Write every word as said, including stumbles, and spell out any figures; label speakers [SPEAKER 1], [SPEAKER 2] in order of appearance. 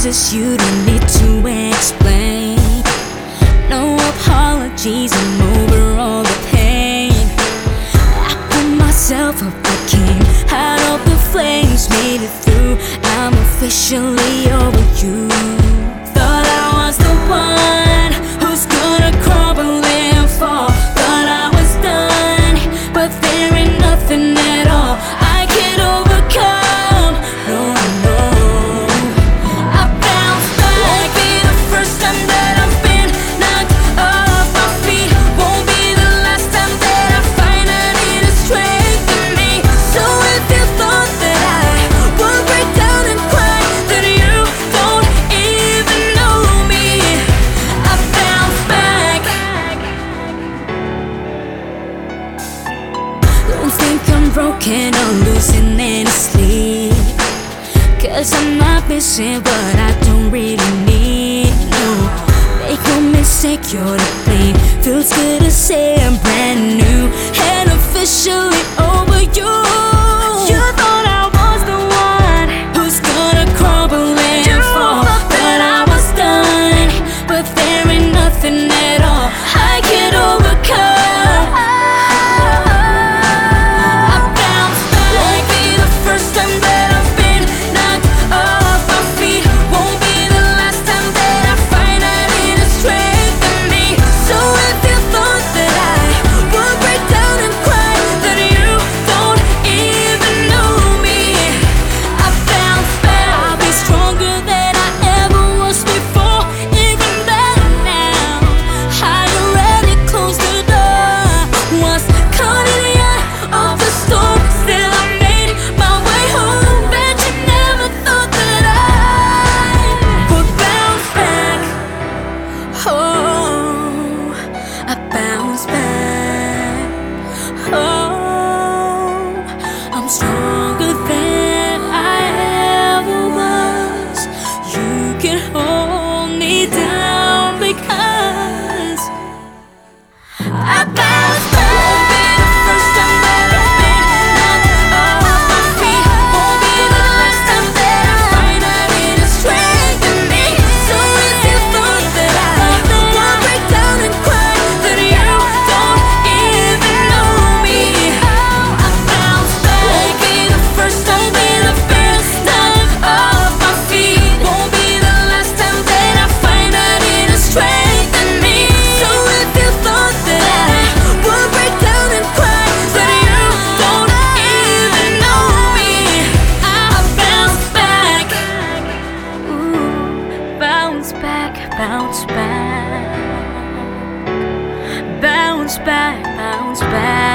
[SPEAKER 1] promises you don't need to explain. No apologies, I'm over all the pain. I put myself up, I came out of the flames, made it through. I'm officially over you. Thought I was the one who's gonna crumble and fall. Thought I was done, but there ain't nothing at all I can overcome. No, no, I bounce back. Won't be the first time that I've been knocked off my feet. Won't be the last time that I find I need to strengthen me. So if you thought that I would break down and cry, then you don't even know me. I bounce back. Don't think I'm broken or losing any sleep, 'cause I'm not missing what I don't really need. No, make no mistake, you're to blame. Feels good to say I'm brand new and officially over you. You thought I was the one who's gonna crumble and fall. But I was done, but there ain't nothing at all I can overcome. I bounce back. Won't be the first time that I've been knocked off my feet. Won't be the last time that I find I need to strengthen me. So if you thought that I would break down and cry, then you don't even know me. I bounce back. I'll be stronger than I ever was before. Even better now, I already closed the door. Was caught in the eye of the storm, still I made my way home. Bet you never thought that I would bounce back. Oh, I bounce back. Oh, I'm stronger than I ever was. You can hold me down because I bounce back. Won't be the first time that I've been knocked off my feet. Won't be the last time that I find I need to strengthen me. So if you thought that I would break down and cry, then you don't even know me. I bounce back. Won't be the first time that I've been knocked off my feet. Won't be the last time that I find I need to strengthen me. So if you thought that I would break down and cry, then you don't even know me. I bounce back. Ooh, bounce back, bounce back, bounce back, bounce back.